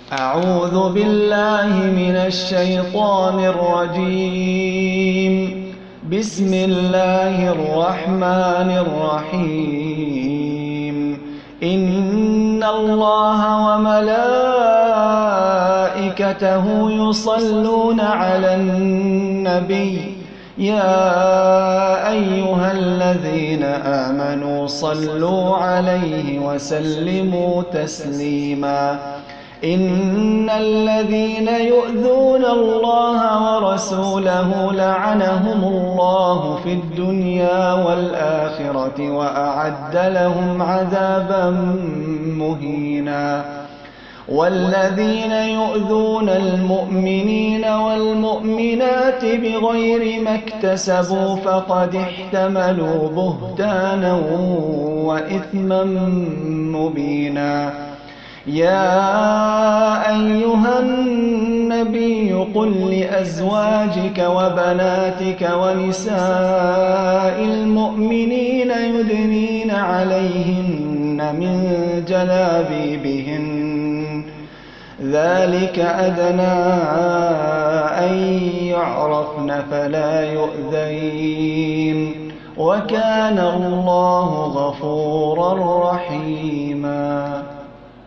أعوذ بالله من الشيطان الرجيم. بسم الله الرحمن الرحيم. إن الله وملائكته يصلون على النبي يا أيها الذين آمنوا صلوا عليه وسلموا تسليما. إن الذين يؤذون الله ورسوله لعنهم الله في الدنيا والآخرة وأعد لهم عذابا مهينا. والذين يؤذون المؤمنين والمؤمنات بغير ما اكتسبوا فقد احتملوا بهتانا وإثما مبينا. يا أيها النبي قل لأزواجك وبناتك ونساء المؤمنين يدنين عليهن من جلابيبهن ذلك أدنى أن يعرفن فلا يؤذين وكان الله غفورا رحيما.